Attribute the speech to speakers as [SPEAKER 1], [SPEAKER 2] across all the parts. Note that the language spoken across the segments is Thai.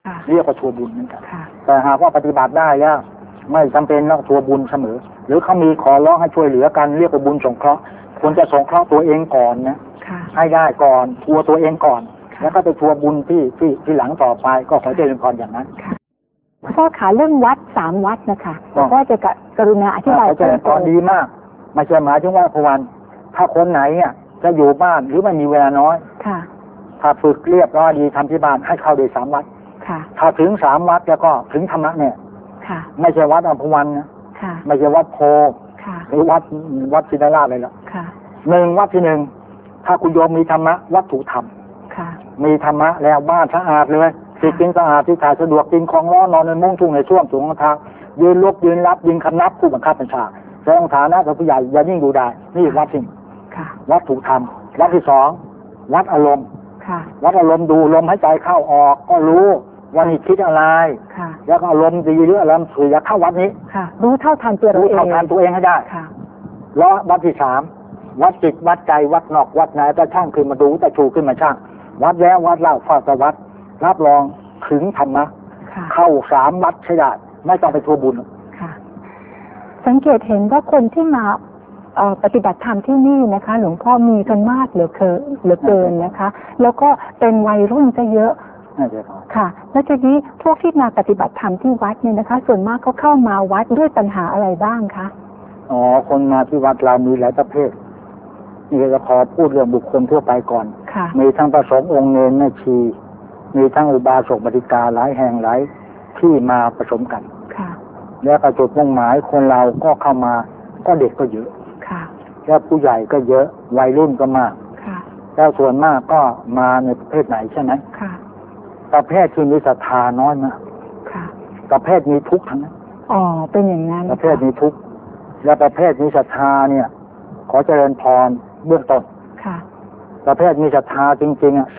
[SPEAKER 1] เรียกว่าทัวบุญเหมือนกันแต่หากว่าปฏิบัติได้แล้วไม่จำเป็นต้องทัวบุญเสมอหรือเขามีขอร้องให้ช่วยเหลือกันเรียกว่าบุญสงเคราะห์ควรจะสงเคราะห์ตัวเองก่อนนะให้ได้ก่อนทัวตัวเองก่อนแล้วก็ไปทัวบุญที่หลังต่อไปก็ขอเจริญพรอย่างนั้น
[SPEAKER 2] พ่อขาเรื่องวัด3 วัดนะคะก็จะกรุณาอธิบาย
[SPEAKER 1] เจริญพรดีมากไม่ใช่หมายถึงว่าพวันถ้าคนไหนเนี่ยจะอยู่บ้านหรือไม่มีเวลาน้อยถ้าฝึกเรียบร้อยดีทำที่บ้านให้เข้าได้3 วัดถ้าถึง3 วัดแล้วก็ถึงธรรมะเนี่ยไม่ใช่วัดอัมพวันนะไม่ใช่วัดโพหรือวัดศิลาราชเลยหรอกวัดที่ 1ถ้าคุณโยมมีธรรมะวัตถุธรรมมีธรรมะแล้วบ้านสะอาดเลยที่กินสะอาดที่ถ่ายสะดวกกินของร้อนนอนในมุ้งทุ่งในช่วงสูงทางยืนลุกยืนรับยิงคำนับผู้บังคับบัญชาแสดงฐานะกับผู้ใหญ่อย่ายิ่งดูได้นี่วัดที่วัตถุธรรมวัดที่ 2วัดอารมณ์วัดอารมณ์ดูลมหายใจเข้าออกก็รู้ว่านี่คิดอะไรแล้วก็อารมณ์ดีหรืออารมณ์เสียเข้าวัดนี้
[SPEAKER 2] รู้เท่าทันตัวเอง
[SPEAKER 1] รู้เท่าทันตัวเองให้ได้แล้ววัดที่ 3วัดจิตวัดใจวัดนอกวัดไหนแต่ช่างขึ้นมาดูแต่ชูขึ้นมาช่างวัดแล้ววัดเล่าฟาสวัดรับรองถึงธรรมะเข้า3 วัดใช่ได้ไม่ต้องไปทัวบุญ
[SPEAKER 2] สังเกตเห็นว่าคนที่มาปฏิบัติธรรมที่นี่นะคะหลวงพ่อมีกันมากเหลือเกินนะคะแล้วก็เป็นวัยรุ่นจะเยอะค่ะแล้วทีนี้พวกที่มาปฏิบัติธรรมที่วัดเนี่ยนะคะส่วนมากเขาเข้ามาวัดด้วยปัญหาอะไรบ้างคะ
[SPEAKER 1] คนมาที่วัดเรามีหลายประเภทนี่จะขอพูดเรื่องบุคคลทั่วไปก่อนมีทั้งพระสงฆ์องค์เนรแม่ชีมีทั้งอุบาสกบริกาหลายแห่งหลายที่มาผสมกันแล้วก็จุดมุ่งหมายคนเราก็เข้ามาก็เด็กก็เยอะแล้วผู้ใหญ่ก็เยอะวัยรุ่นก็มากแล้วส่วนมากก็มาในประเภทไหนใช่ไหมประเภทที่มีศรัทธาน้อยมากประเภทมีทุกข์ทั้งนั้น
[SPEAKER 2] เป็นอย่างนั้น
[SPEAKER 1] ประเภทมีทุกข์และประเภทมีศรัทธาเนี่ยขอเจริญพรเบื้องต้นประเภทมีศรัทธาจริงๆ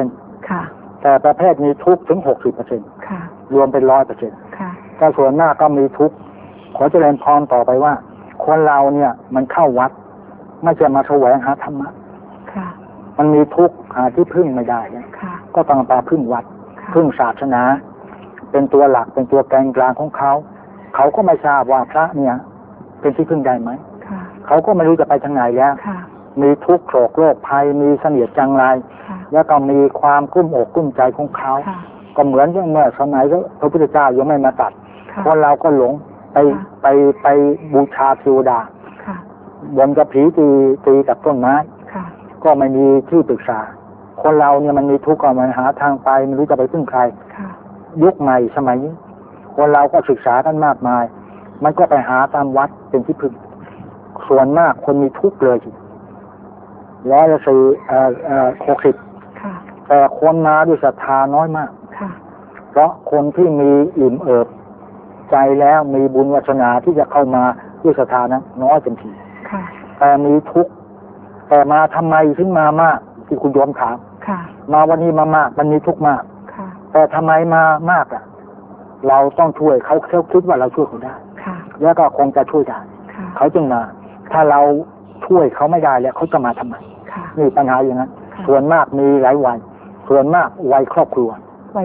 [SPEAKER 1] 40%แต่ประเภทมีทุกข์ถึง60%รวมเป็น100%ก็ส่วนมากก็มีทุกข์ขอเจริญพรต่อไปว่าคนเราเนี่ยมันเข้าวัดไม่ใช่มาแสวงหาธรรมะมันมีทุกข์หาที่พึ่งไม่ได้ก็ต้องมาพึ่งวัดพึ่งศาสนาเป็นตัวหลักเป็นตัวแกนกลางของเขาก็ไม่ทราบว่าพระเนี่ยเป็นที่พึ่งได้ไหมเขาก็ไม่รู้จะไปทางไหนแล้วมีทุกข์โศกโรคภัยมีเสนียดจังไรแล้วก็มีความกุ้มอกกุ้มใจของเขาก็เหมือนเมื่อสมัยพระพุทธเจ้ายังไม่มาตัดคนเราก็หลงไปบูชาเทวดาบนกระผีตีกับต้นไม้ก็ไม่มีที่ปรึกษาคนเราเนี่ยมันมีทุกข์ก็มันหาทางไปไม่รู้จะไปพึ่งใครยุคใหม่สมัยนี้คนเราก็ศึกษากันมากมายมันก็ไปหาตามวัดเป็นที่พึ่งส่วนมากคนมีทุกข์เลย160แต่คนมาด้วยศรัทธาน้อยมากเพราะคนที่มีอิ่มเอิบใจแล้วมีบุญวาสนาที่จะเข้ามาด้วยศรัทธานั้นน้อยเต็มทีแต่มีทุกข์แต่มาทำไมถึงมามากที่คุณโยมถามมาวันนี้มามากมันมีทุกข์มากแต่ทำไมมามากอ่ะเราต้องช่วยเขาคิดว่าเราช่วยเขาได้แล้วก็คงจะช่วยได้เขาจึงมาถ้าเราช่วยเขาไม่ได้แล้วเขาจะมาทำไมนี่ปัญหาอย่างนั้นส่วนมากมีหลายวัยส่วนมากวัยครอบครัว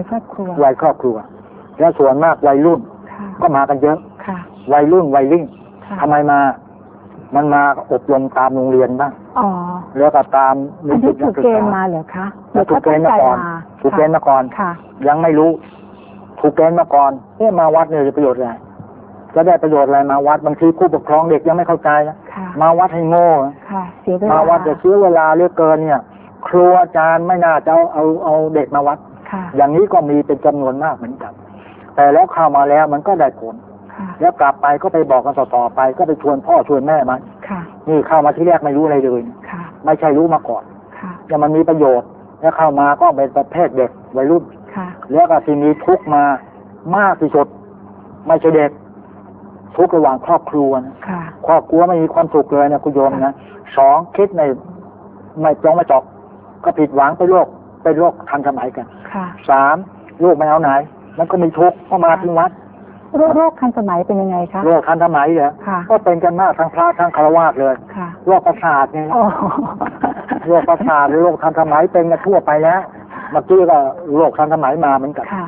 [SPEAKER 1] และส่วนมากวัยรุ่นก็มากันเยอะวัยรุ่นทำไมมันมาอบรมตามโรงเรียนบ้างแล้วก็ตาม
[SPEAKER 2] อันนี้ถูกเกณฑ์มาเหรอคะ
[SPEAKER 1] ถูกเกณฑ์มาก่อนยังไม่รู้ถูกเกณฑ์มาก่อนมาวัดเนี่ยจะประโยชน์อะไรจะได้ประโยชน์อะไรมาวัดบางทีผู้ปกครองเด็กยังไม่เข้าใจนะมาวัดให้โง่มาวัดจะเสียเวลาเรื่อยเกินเนี่ยครูอาจารย์ไม่น่าจะเอาเด็กมาวัดอย่างนี้ก็มีเป็นจำนวนมากเหมือนกันแต่แล้วเข้ามาแล้วมันก็ได้ผลแล้วกลับไปก็ไปบอกกันต่อไปก็ไปชวนพ่อชวนแม่มานี่เข้ามาที่แรกไม่รู้อะไรเลยไม่ใช่รู้มาก่อนแล้วมันมีประโยชน์แล้วเข้ามาก็เป็นประเภทเด็กวัยรุ่นแล้วก็ที่มีทุกข์มามากที่สุดไม่ใช่เด็กทุกข์ระหว่างครอบครัวนะครอบครัวไม่มีความสุขเลยนะคุณโยมนะ2คิดไม่จองไม่จอกก็ผิดหวังไปโรคทันสมัยกัน3โรคไม่เอาไหนมันก็มีทุกข์เข้ามาที่วัด
[SPEAKER 2] โรคทันสมัยเป็นยังไงคะ
[SPEAKER 1] โรคทันสมัยเนี่ยก็เป็นกันมากทั้งพระทั้งฆราวาสเลยโรคประสาทเนี่ยโรคประสาทหรือโรคทันสมัยเป็นกันทั่วไปแล้วเมื่อกี้ก็โรคทันสมัยมาเหมือนกัน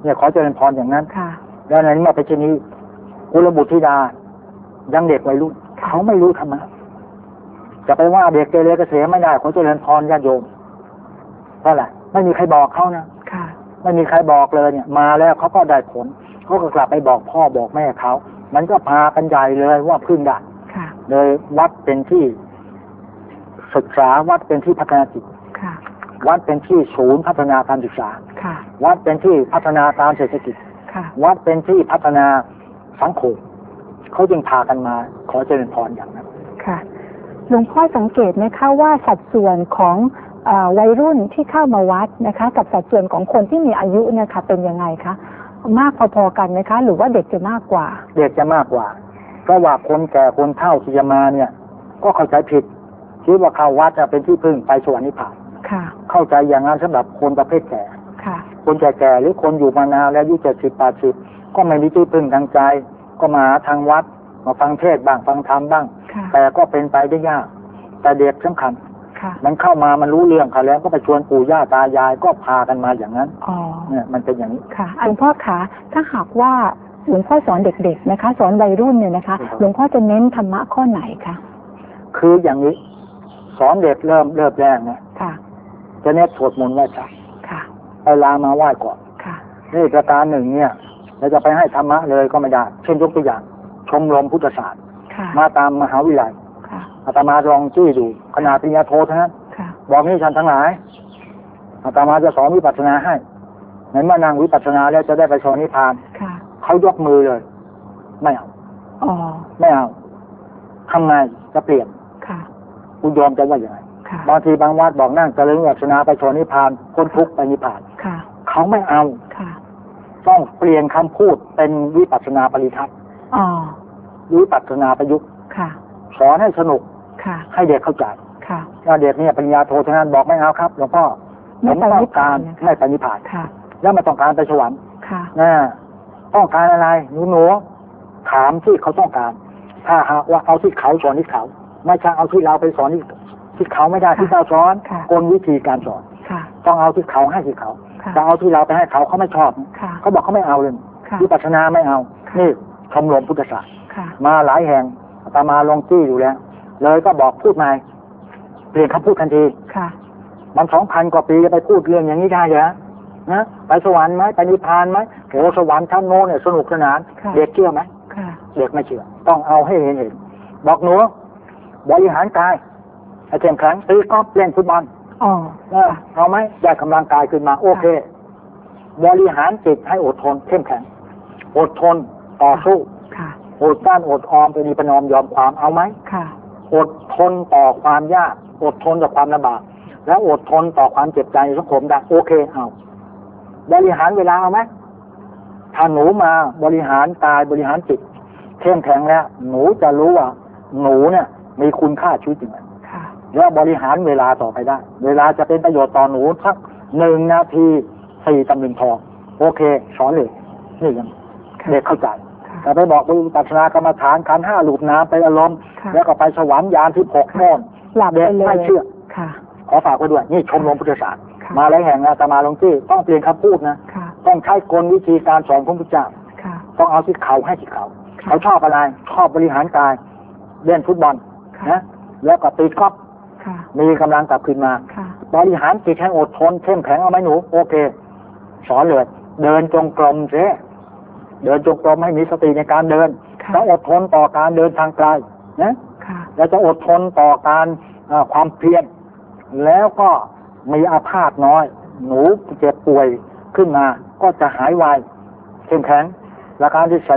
[SPEAKER 1] เนี่ยขอเจริญพรอย่างนั้น
[SPEAKER 2] ค่ะ
[SPEAKER 1] แล้วในเมื่อเป็นเช่นนี้กุลบุตรธิดายังเด็กวัยรุ่นเขาไม่รู้ธรรมะจะไปว่าเด็กเกเรเกษมไม่ได้ขอเจริญพรญาติโยมเพราะอะไรไม่มีใครบอกเขานะไม่มีใครบอกเลยเนี่ยมาแล้วเขาก็ได้ผลเขาก็กลับไปบอกพ่อบอกแม่เขามันก็พากันใหญ่เลยว่าพึ่งได้เลยวัดเป็นที่ศึกษาวัดเป็นที่พัฒนาจิตวัดเป็นที่ศูนย์พัฒนาการศึกษาวัดเป็นที่พัฒนาการเศรษฐกิจวัดเป็นที่พัฒนาสังคมเขาจึงพากันมาขอเจริญพรอย่างนั้น
[SPEAKER 2] ค่ะหลวงพ่อสังเกตไหมคะว่าสัดส่วนของวัยรุ่นที่เข้ามาวัดนะคะกับสัดส่วนของคนที่มีอายุเนี่ยค่ะเป็นยังไงคะมากพอๆกันไหมคะหรือว่าเด็กจะมากกว่า
[SPEAKER 1] เด็กจะมากกว่าเพราะว่าคนแก่คนเฒ่าที่จะมาเนี่ยก็เข้าใจผิดคิดว่าเข้าวัดจะเป็นที่พึ่งไปสวรรค์นิพพานเข้าใจอย่างนั้นสำหรับคนประเภทแก่คนแก่ๆหรือคนอยู่มานานแล้วอายุ70-80ก็ไม่มีที่พึ่งทางใจก็มาทางวัดมาฟังเทศบ้างฟังธรรมบ้างแต่ก็เป็นไปได้ยากแต่เด็กสำคัญมันเข้ามามันรู้เรื่องค่ะแล้วก็ไปชวนปู่ย่าตายายก็พากันมาอย่างนั้นเนี่ยมันเป็นอย่างนี้
[SPEAKER 2] ค่ะหลวงพ่อคะถ้าหากว่าหลวงพ่อสอนเด็กๆนะคะสอนวัยรุ่นเนี่ยนะคะหลวงพ่อจะเน้นธรรมะข้อไหนคะ
[SPEAKER 1] คืออย่างนี้สอนเด็กเริ่มแรกเนี่ยจะเน้นสวดมนต์ไหว้พระไปลามาไหว้ก่อนนี่ประการหนึ่งเนี่ยเราจะไปให้ธรรมะเลยก็ไม่ได้เช่นยกตัวอย่างชมรมพุทธศาสตร์มาตามมหาวิทยาลัยอาตมาลองจี้ดูขนาดปริญญาโทเท่านั้นบอกนี่ฉันทั้งหลายอาตมาจะสอนวิปัสสนาให้ในเมื่อนั่งวิปัสสนาแล้วจะได้ไปสอนนิพพานเขายกมือเลยไม่เอาไม่เอาทำไงจะเปลี่ยนคุณยอมจะว่าอย่างไรบางทีบางวัดบอกนั่งเจริญวิปัสสนาไปสอนนิพพานพ้นทุกข์ไปนิพพานเขาไม่เอาต้องเปลี่ยนคำพูดเป็นวิปัสสนาปริทัศน์วิปัสสนาประยุกต์สอนให้สนุกให้เด็กเข้าใจถ้าเด็กเนี่ยปริญญาโทเท่านั้นบอกไม่เอาครับหลวงพ่อผมต้องการไม่ไปนิพพานแล้วไม่ต้องการไปสวรรค์ต้องการอะไรหนูถามที่เขาต้องการถ้าหากว่าเอาที่เขาสอนที่เขาไม่ใช่เอาที่เราไปสอนที่เขาไม่ได้ที่เราสอนกลวิธีการสอนต้องเอาที่เขาให้ที่เขาจะเอาที่เราไปให้เขาไม่ชอบเขาบอกเขาไม่เอาเลยวิปัสสนาไม่เอานี่ชมรมพุทธศาสตร์มาหลายแห่งอาตมาลงจี้อยู่แล้วเลยก็บอกพูดใหม่เปลี่ยนคำพูดทันทีมัน 2,000 กว่าปีจะไปพูดเรื่องอย่างนี้ได้เหรอนะไปสวรรค์ไหมไปนิพพานไหมโอ้สวรรค์ชั้นโน้นเนี่ยสนุกสนานเด็กเชื่อไหมเด็กไม่เชื่อต้องเอาให้เห็นบอกหนูบริหารกายให้เข้มแข็งตีกอล์ฟเล่นฟุตบอลเอาไหมได้กำลังกายขึ้นมาโอเคบริหารจิตให้อดทนเข้มแข็งอดทนต่อสู้อดกลั้นอดออมไปมีประนอมยอมความเอาไหมอดทนต่อความยากอดทนต่อความลำบากแล้วอดทนต่อความเจ็บใจสังคมได้โอเคเอาบริหารเวลาเอาไหมถ้าหนูมาบริหารกายบริหารจิตเข้มแข็งแล้วหนูจะรู้ว่าหนูเนี่ยมีคุณค่าชีวิตจริงแล้วบริหารเวลาต่อไปได้เวลาจะเป็นประโยชน์ต่อหนูสัก1 นาที 4 ตำลึงทองโอเคสอนเลยนี่ยังเด็กเข้าใจแต่ไปบอกวิปัสสนากรรมฐานขันธ์ 5 ลูบน้ำไปอารมณ์แล้วก็ไปสวรรค์ยานที่6โน่นเด็กไม่เชื่อขอฝากไว้ด้วยนี่ชมรมพุทธศาสตร์มาหลายแห่งอาตมาลงที่ต้องเปลี่ยนคำพูดนะต้องใช้กลวิธีการสอนของพระพุทธเจ้าต้องเอาที่เขาให้ที่เขาชอบอะไรชอบบริหารกายเล่นฟุตบอลนะแล้วก็ตีกอล์ฟมีกำลังกลับคืนมาบริหารจิตให้อดทนเข้มแข็งเอาไหมหนูโอเคสอนเลยเดินจงกรมเสียเดินจงกรมให้มีสติในการเดินแล้วอดทนต่อการเดินทางไกลนะแล้วจะอดทนต่อการความเพียรแล้วก็มีอาพาธน้อยหนูเจ็บป่วยขึ้นมาก็จะหายไวเข้มแข็งและการที่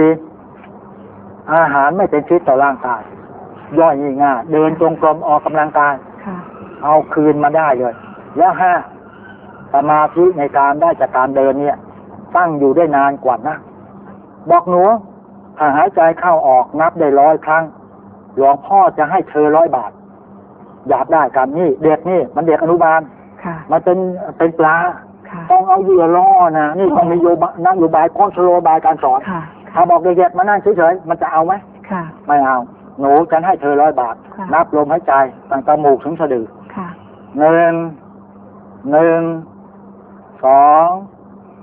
[SPEAKER 1] 4อาหารไม่เป็นพิษต่อร่างกายย่อยง่ายเดินจงกรมออกกำลังกายเอาคืนมาได้เลยแล้ว5สมาธิในการได้จากการเดินเนี่ยตั้งอยู่ได้นานกว่านะบอกหนูถ้าหายใจเข้าออกนับได้100 ครั้งหลวงพ่อจะให้เธอ100 บาทอยากได้กันนี่เด็กนี่มันเด็กอนุบาลมันเป็นปลาต้องเอาเหยื่อล่อนะนี่ต้องมีนโยบายคอนโทรลบายการสอนถ้าบอกเด็กๆมานั่งเฉยๆมันจะเอาไหมไม่เอาหนูฉันให้เธอ100 บาทนับลมหายใจตั้งแต่จมูกถึงสะดือ1 2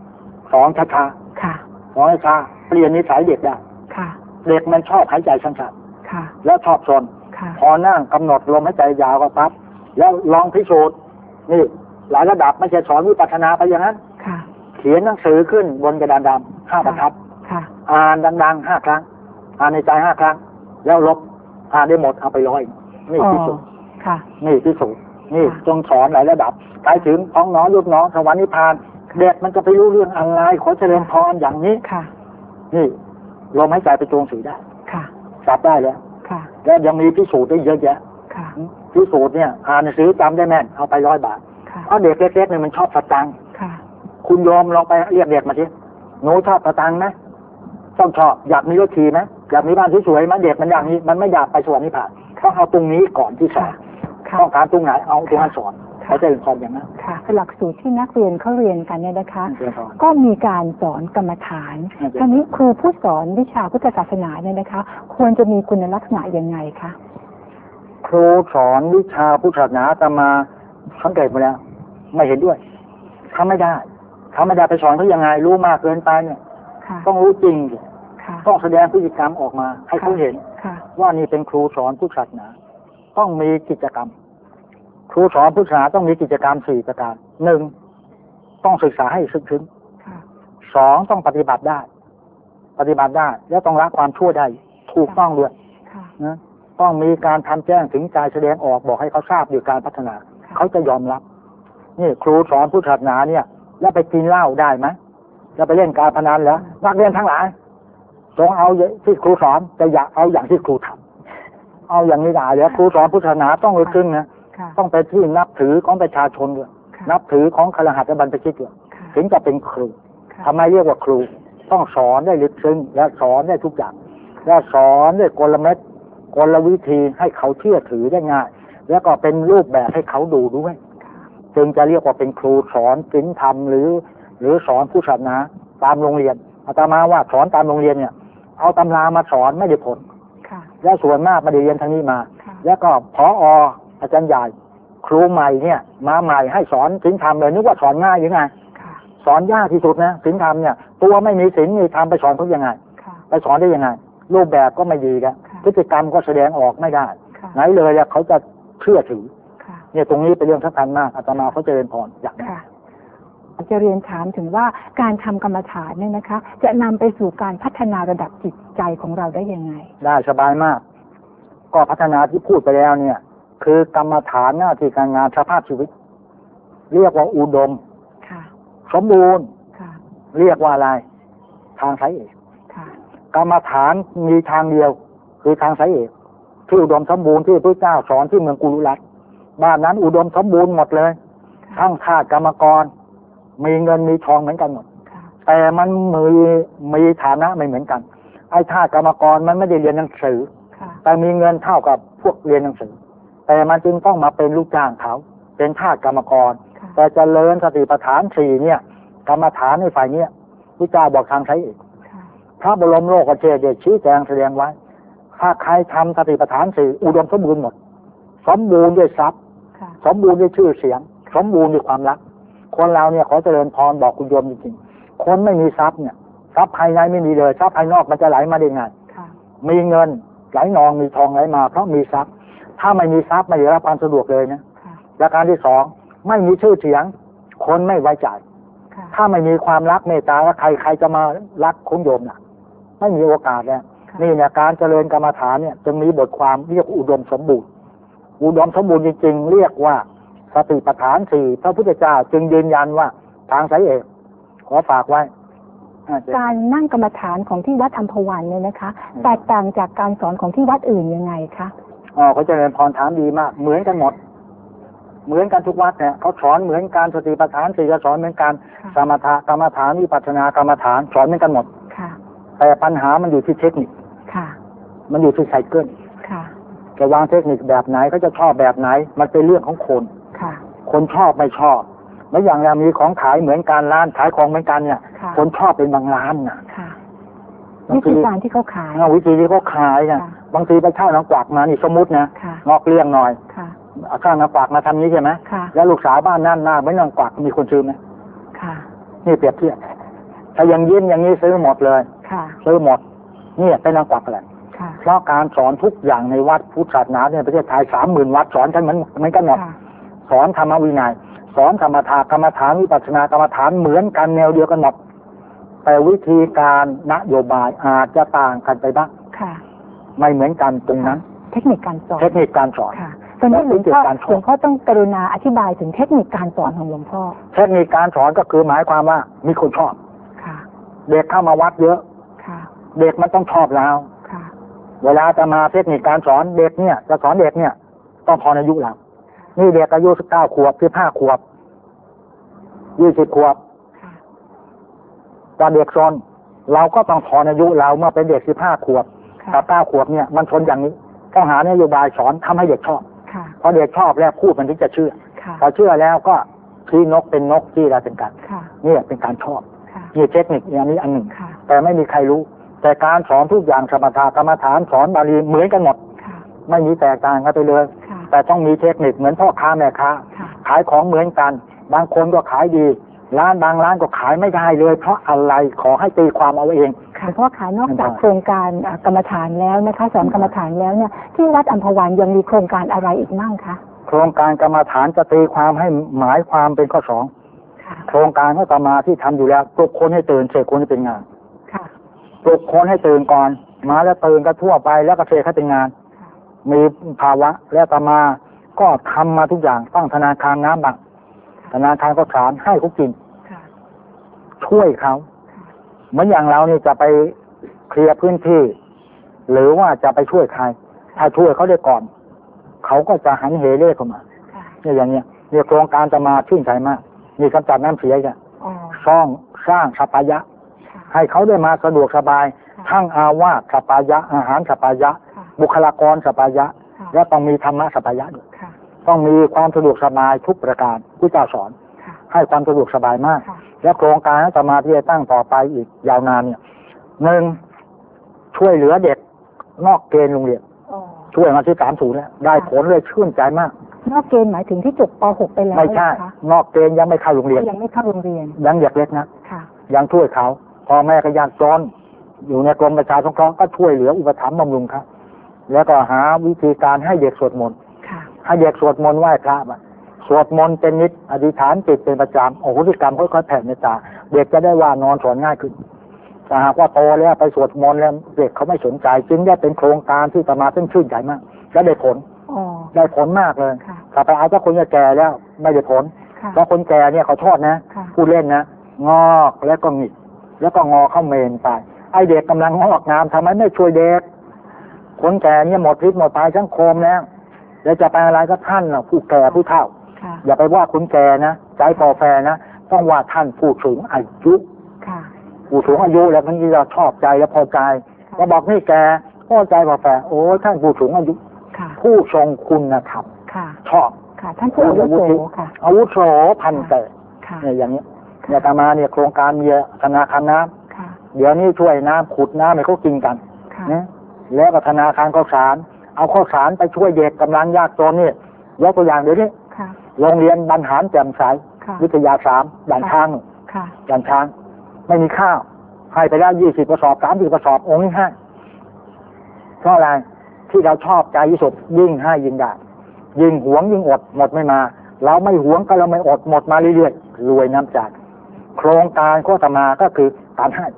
[SPEAKER 1] สอนช้าๆสอนช้าเปลี่ยนนิสัยเด็กได้เด็กมันชอบหายใจสั้นๆแล้วชอบซนพอนั่งกำหนดลมหายใจยาวก็ปั๊บแล้วลองพิสูจน์นี่หลายระดับไม่ใช่สอนวิปัสสนาไปอย่างนั้นเขียนหนังสือขึ้นบนกระดานดำ5 บรรทัดอ่านดังๆ5 ครั้งอ่านในใจ5 ครั้งแล้วลบอ่านได้หมดเอาไป100นี่พิสูจน์นี่พิสูจน์นี่จงสอนหลายระดับไปถึงท้องน้องยุบน้องสวรรค์นิพพานเด็กมันจะไปรู้เรื่องอะไรขอเจริญพรอย่างนี้นี่ลมหายใจไปจงสีได้จับได้แล้วแล้วยังมีพิสูจน์ได้เยอะแยะพิสูจน์เนี่ยอ่านหนังสือจำได้แม่นเอาไป100 บาทเพราะเด็กเล็กๆเนี่ยมันชอบสตังค์คุณโยมลองไปเรียกเด็กมาสิหนูชอบสตังค์ไหมต้องชอบอยากมีรถขี่ไหมอยากมีบ้านสวยๆไหมเด็กมันอย่างนี้มันไม่อยากไปสวรรค์นิพพานต้องเอาตรงนี้ก่อนที่สอนต้องการตรงไหนเอาตรงนั้นสอนเขาจะเรียนพรอย่างนั้น
[SPEAKER 2] หลักสูตรที่นักเรียนเขาเรียนกันเนี่ยนะคะก็มีการสอนกรรมฐานทีนี้ครูผู้สอนวิชาพุทธศาสนาเนี่ยนะคะควรจะมีคุณลักษณะยังไงคะ
[SPEAKER 1] ครูสอนวิชาพุทธศาสนาจะมาสังเกตมาแล้วไม่เห็นด้วยทำไม่ได้ไปสอนเขายังไงรู้มากเกินไปเนี่ยต้องรู้จริงต้องแสดงพฤติกรรมออกมาให้เขาเห็นว่านี่เป็นครูสอนพุทธศาสนาต้องมีกิจกรรมครูสอนพุทธศาสนาต้องมีกิจกรรม4 ประการ 1ต้องศึกษาให้ซึ้ง2ต้องปฏิบัติได้แล้วต้องละความชั่วได้ถูกต้องด้วยนะต้องมีการทำแจ้งถึงใจแสดงออกบอกให้เขาทราบอยู่การพัฒนาเขาจะยอมรับนี่ครูสอนพุทธศาสนาเนี่ยแล้วไปกินเหล้าได้ไหมแล้วไปเล่นการพนันแล้วนักเรียนทั้งหลายจงเอาที่ครูสอนจะอยากเอาอย่างที่ครูทำเอาอย่างนี้ได้แล้วครูสอนพุทธศาสนาต้องลึกซึ้งนะต้องเป็นที่นับถือของประชาชนด้วยนับถือของคฤหัสถ์และบรรพชิตด้วยถึงจะเป็นครูทำไมเรียกว่าครูต้องสอนได้ลึกซึ้งและสอนได้ทุกอย่างและสอนด้วยกลเม็ดกลวิธีให้เขาเชื่อถือได้ง่ายแล้วก็เป็นรูปแบบให้เขาดูด้วยจึงจะเรียกว่าเป็นครูสอนศีลธรรมหรือสอนพุทธศาสนาตามโรงเรียนอาตมาว่าสอนตามโรงเรียนเนี่ยเอาตำรามาสอนไม่ได้ผลและส่วนมากไม่ได้เรียนทางนี้มาแล้วก็ผอ.อาจารย์ใหญ่ครูใหม่เนี่ยมาใหม่ให้สอนศีลธรรมเลยนึกว่าสอนง่ายยังไงสอนยากที่สุดนะศีลธรรมเนี่ยตัวไม่มีศีลมีธรรมไปสอนเขายังไงไปสอนได้ยังไงรูปแบบก็ไม่ดีแล้วพฤติกรรมก็แสดงออกไม่ได้ไหนเลยเขาจะเชื่อถือเนี่ยตรงนี้เป็นเรื่องสำคัญมากอาตมาเขาจะเรียนพรอย่างนี้
[SPEAKER 2] จะเรียนถามถึงว่าการทำกรรมฐานเนี่ยนะคะจะนำไปสู่การพัฒนาระดับจิตใจของเราได้ยังไง
[SPEAKER 1] ได้สบายมากก็พัฒนาที่พูดไปแล้วเนี่ยคือกรรมฐานหน้าที่การงานสภาพชีวิตเรียกว่าอุดมสมบูรณ์เรียกว่าอะไรทางสายเอกกรรมฐานมีทางเดียวคือทางสายเอกที่อุดมสมบูรณ์ที่พระเจ้าสอนที่เมืองกุลุรัตน์บ้านนั้นอุดมสมบูรณ์หมดเลยทั้งทาสกรรมกรมีเงินมีทองเหมือนกันหมดแต่มันมีฐานะไม่เหมือนกันไอ้ทาสกรรมกรมันไม่ได้เรียนหนังสือแต่มีเงินเท่ากับพวกเรียนหนังสือแต่มันจึงต้องมาเป็นลูกจ้างเขาเป็นทาสกรรมกรแต่เจริญสติปัฏฐาน4เนี่ยกรรมฐานในฝ่ายเนี้ยพระเจ้าบอกทางใช้เอกพระบรมโลกเจดีย์ชี้แจงแสดงไว้ถ้าใครทำสติปัฏฐาน4อุดมสมบูรณ์หมดสมบูรณ์ด้วยทรัพย์สมบูรณ์ด้วยชื่อเสียงสมบูรณ์ด้วยความรักคนเราเนี่ยขอเจริญพรบอกคุณโยมจริงๆคนไม่มีทรัพย์เนี่ยทรัพย์ภายในไม่มีเลยทรัพย์ภายนอกมันจะไหลมาได้ไงมีเงินไหลนองมีทองไหลมาเพราะมีทรัพย์ถ้าไม่มีทรัพย์ไม่ได้รับความสะดวกเลยนะประการที่2ไม่มีชื่อเสียงคนไม่ไว้ใจถ้าไม่มีความรักเมตตาแล้วใครจะมารักคุณโยมน่ะไม่มีโอกาสแล้วนี่เนี่ยการเจริญกรรมฐานเนี่ยจึงมีบทความเรียกอุดมสมบูรณ์จริงๆเรียกว่าสติปัฏฐาน4พระพุทธเจ้าจึงยืนยันว่าทางสายเอกขอฝากไว้
[SPEAKER 2] การนั่งกรรมฐานของที่วัดอัมพวันเนี่ยนะคะแตกต่างจากการสอนของที่วัดอื่นยังไงคะ
[SPEAKER 1] เขาเจริญพรถามดีมากเหมือนกันหมดเหมือนกันทุกวัดเนี่ยเขาสอนเหมือนการสติปัฏฐาน4ก็สอนเหมือนกันสมถะกรรมฐานวิปัสสนากรรมฐานสอนเหมือนกันหมดแต่ปัญหามันอยู่ที่เทคนิคมันอยู่ที่ไซเคิลจะวางเทคนิคแบบไหนเขาจะชอบแบบไหนมันเป็นเรื่องของคนคนชอบไม่ชอบไม่อย่างเรามีของขายเหมือนกันร้านขายของเหมือนกันเนี่ยคนชอบเป็นบางร้านนะ
[SPEAKER 2] วิธีการที่เขาขาย
[SPEAKER 1] วิธีที่เขาขายเนี่ยบางทีไปเช่าน้ำกวักมานี่สมมุตินะนอกเรื่องหน่อยเอาข้างน้ำกวักมาทำนี้ใช่ไหมแล้วลูกสาวบ้านนั่นหน้าไม่น้ำกวักมีคนซื้อไหมนี่เปรียบเทียบถ้ายังยิ้มอย่างนี้ซื้อหมดเลยซื้อหมดนี่เป็นนางกวักแหละเพราะการสอนทุกอย่างในวัดพุทธศาสนาในประเทศไทย30,000 วัดสอนกันเหมือนกันหมดสอนธรรมวินัยสอนธรรมทานกรรมฐานวิปัสสนากรรมฐานเหมือนกันแนวเดียวกันหมดแต่วิธีการนโยบายอาจจะต่างกันไปบ้างไม่เหมือนกันตรงนั้น
[SPEAKER 2] เทคนิคการสอนตอนนี้หลวงพ่อต้องกรุณาอธิบายถึงเทคนิคการสอนของหลวงพ่อ
[SPEAKER 1] เทคนิคการสอนก็คือหมายความว่ามีคนชอบเด็กเข้ามาวัดเยอะเด็กมันต้องชอบเราเวลาจะมาเทคนิคการสอนเด็กเนี่ยจะสอนเด็กเนี่ยต้องพออายุเรานี่เด็กอายุ19 ขวบ15 ขวบ20 ขวบตอนเด็กซนเราก็ต้องพออายุเราเมื่อเป็นเด็ก15 ขวบกับ9 ขวบเนี่ยมันชนอย่างนี้ต้องหานโยบายสอนทำให้เด็กชอบพอเด็กชอบแล้วพูดมันถึงจะเชื่อพอเชื่อแล้วก็ชี้นกเป็นนกที่เราเป็นกันนี่เป็นการชอบนี่เทคนิคอย่างนี้อันหนึ่งแต่ไม่มีใครรู้แต่การสอนทุกอย่างสมถะกรรมฐานสอนบาลีเหมือนกันหมดไม่มีแตกต่างกันไปเลยแต่ต้องมีเทคนิคเหมือนพ่อค้าแม่ค้าขายของเหมือนกันบางคนก็ขายดีร้านบางร้านก็ขายไม่ได้เลยเพราะอะไรขอให้ตีความเอาเอง
[SPEAKER 2] เพราะขายนอกจากโครงการกรรมฐานแล้วนะคะสอนกรรมฐานแล้วเนี่ยที่วัดอัมพวันยังมีโครงการอะไรอีกบ้างคะ
[SPEAKER 1] โครงการกรรมฐานจะตีความให้หมายความเป็นข้อ2โครงการให้ต่อมาที่ทำอยู่แล้วปลุกคนให้ตื่นเสกคนให้เป็นงานปลุกคนให้ตื่นก่อนมาแล้วตื่นก็ทั่วไปแล้วก็เสกให้เป็นงานมีภาวะแล้วต่อมาก็ทำมาทุกอย่างตั้งธนาคารน้ำบังธนาคารก็สอนให้เขากินช่วยเขาเหมือนอย่างเรานี่จะไปเคลียร์พื้นที่หรือว่าจะไปช่วยใครถ้าช่วยเขาได้ก่อนเขาก็จะหันเหเล่เข้ามาเนี่ยอย่างเนี้ยเนี่ยโครงการจะมาชื่นใจมากมีกำจัดน้ำเสียกันสร้างสปายะให้เขาได้มาสะดวกสบายทั้งอาวาสสปายะอาหารสปายะบุคลากรสปายะและต้องมีธรรมะสปายะด้วยต้องมีความสะดวกสบายทุกประการที่เจ้าสอนให้ความสะดวกสบายมากและโครงการจะมาที่จะตั้งต่อไปอีกยาวนานเนี่ย1ช่วยเหลือเด็กนอกเกณฑ์โรงเรียนช่วยมาที่30แล้วได้ผลเลยชื่นใจมาก
[SPEAKER 2] นอกเกณฑ์หมายถึงที่จบป .6 ไปแล้ว
[SPEAKER 1] ไม่ใช่นอกเกณฑ์ยังไม่เข้าโรงเรียน
[SPEAKER 2] ยังไม่เข้าโรงเรียน
[SPEAKER 1] ยังเด็กเล็กนะยังช่วยเขาพ่อแม่ก็ยากจนอยู่ในกรมประชาสงเคราะห์ก็ช่วยเหลืออุปถัมภ์บำรุงครับแล้วก็หาวิธีการให้เด็กสวดมนต์ให้เด็กสวดมนต์ไหว้พระสวดมนต์เป็นนิดอธิษฐานจิตเป็นประจำโอ้โหพฤติกรรมค่อยๆแผ่เมตตาเด็กจะได้ว่านอนสอนง่ายขึ้นแต่หากว่าโตแล้วไปสวดมนต์แล้วเด็กเขาไม่สนใจจึงได้เป็นโครงการที่ประมาณชื่นใจมากและได้ผลมากเลยถ้าไปเอาเจ้าคนแก่แล้วไม่ได้ผลเพราะคนแก่เนี่ยเขาชอบนะพูดเล่นนะงอกแล้วก็หงิกแล้วก็งอเข้าเมนไปไอเด็กกำลังงอกงามทำไมไม่ช่วยเด็กคนแก่เนี่ยหมดฤทธิ์หมดภัยทั้งโคมแล้วแล้วจะไปอะไรก็ท่านผู้แก่ผู้เฒ่าอย่าไปว่าคนแก่นะใจพอแฟนะต้องว่าท่านผู้สูงอายุผู้สูงอายุแล้วมันจะชอบใจและพอใจก็บอกนี่แกพอใจพอแฟโอ้ท่านผู้สูงอายุผู้ทรงคุณธรรมชอบ
[SPEAKER 2] ท่านผู้อาวุโส
[SPEAKER 1] อาวุโสพันแต่เนี่ยอย่างนี้เนี่ยตามาเนี่ยโครงการมีธนาคารน้ำเดี๋ยวนี้ช่วยน้ำขุดน้ำให้เขากินกันนะแล้วก็ธนาคารข้าวสารเอาข้าวสารไปช่วยเด็กกำลังยากจนนี่ยกตัวอย่างเดี๋ยวนี้โรงเรียนบรรหารแจ่มใสวิทยา3ด่านช้างไม่มีข้าวให้ไปได้20 กระสอบ30 กระสอบองค์นี้ให้เพราะอะไรที่เราชอบใจที่สุดยิ่งให้ยิ่งได้ยิ่งหวงยิ่งอดหมดไม่มาเราไม่หวงก็เราไม่อดหมดมาเรื่อยๆรวยน้ำใจโครงการโฆษณาก็คือการให้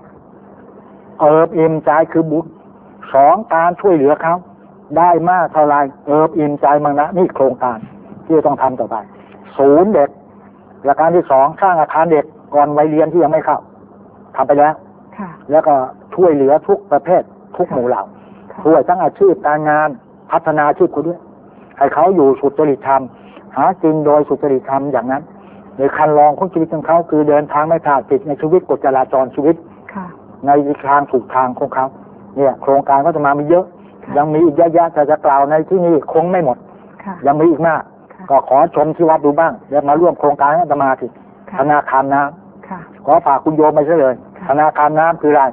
[SPEAKER 1] อิ่มใจคือบุญ2การช่วยเหลือเขาได้มากเท่าไรอิ่มใจมั่งนะนี่โครงการที่ต้องทำต่อไปศูนย์เด็กประการที่2สร้างอาคารเด็กก่อนวัยเรียนที่ยังไม่เข้าทำไปแล้วแล้วก็ช่วยเหลือทุกประเภททุกหมู่เหล่าช่วยทั้งอาชีพการงานพัฒนาอาชีพเขาด้วยให้เขาอยู่สุจริตธรรมหากินโดยสุจริตธรรมอย่างนั้นในคันลองของชีวิตของเขาคือเดินทางไม่พลาดผิดในชีวิตกฎจราจรชีวิตในทางถูกทางของเขาเนี่ยโครงการก็จะมามีเยอะยังมีอีกเยอะแยะแต่จะกล่าวในที่นี้คงไม่หมดยังมีอีกมากก็ขอชมที่วัดดูบ้างแล้วมาร่วมโครงการอาตมาสิธนาคารน้ำขอฝากคุณโยมไปซะเลยธนาคารน้ำคืออะไร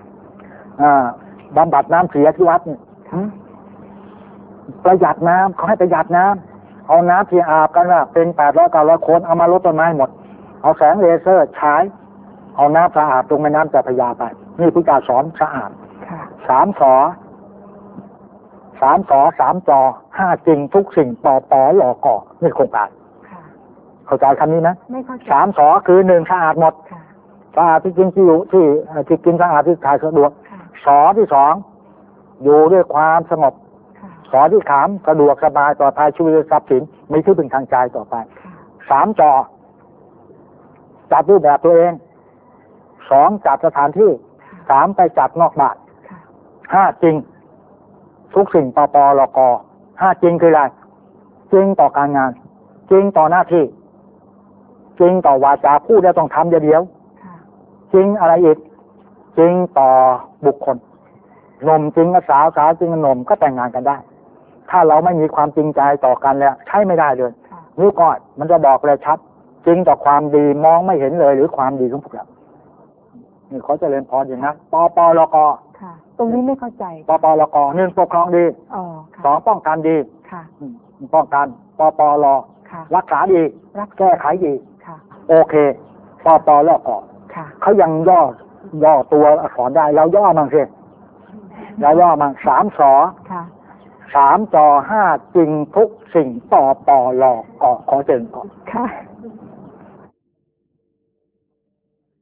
[SPEAKER 1] บำบัดน้ำเสียที่วัดเนี่ยประหยัดน้ำเขาให้ประหยัดน้ำเอาน้ำที่อาบกันว่าเป็น800-900 คนเอามาลดต้นไม้หมดเอาแสงเลเซอร์ฉายเอาน้ำสะอาดตรงแม่น้ำเจ้าพระยาไปนี่พุทธเจ้าสอนสะอาดสามสอสามจอห้าจริงทุกสิ่งต่อหลอกก่อนี่โครงการเข้าใจคำนี้นะสามสอคือหนึ่งสะอาดหมดสะอาดที่กินที่อยู่ที่กินสะอาดที่ถ่ายสะดวกสอที่สองอยู่ด้วยความสงบสอที่สามสะดวกสบายปลอดภัยชีวิตทรัพย์สินมีที่พึ่งทางใจต่อไปสามจอจัดรูปแบบตัวเองสองจัดสถานที่สามไปจัดนอกบ้านห้าจริงทุกสิ่งปปลกห้าจริงคืออะไรจริงต่อการงานจริงต่อหน้าที่จริงต่อวาจาพูดแล้วต้องทำเดียวจริงอะไรอีกจริงต่อบุคคลหนุ่มจริงกับสาวจริงกับหนุ่มก็แต่งงานกันได้ถ้าเราไม่มีความจริงใจต่อกันแล้วใช้ไม่ได้เลยนิ้วก้อยมันจะบอกเลยชัดจริงต่อความดีมองไม่เห็นเลยหรือความดีของพวกเรานี่เขาจะเรียนพรอย่างนั้นปปลก
[SPEAKER 2] ตรงนี้ไม่เข้าใจ
[SPEAKER 1] ปปลกหนึ่งปกครองดีสองป้องกันดีป้องกันปปลรักษาดีแก้ไขดีโอเคปปลกเขายังย่อตัวอักษรได้เราย่อมั่งสิเราย่อมั่งสามสอสามจอห้าจริงทุกสิ่งปปลกขอเจริญก่อน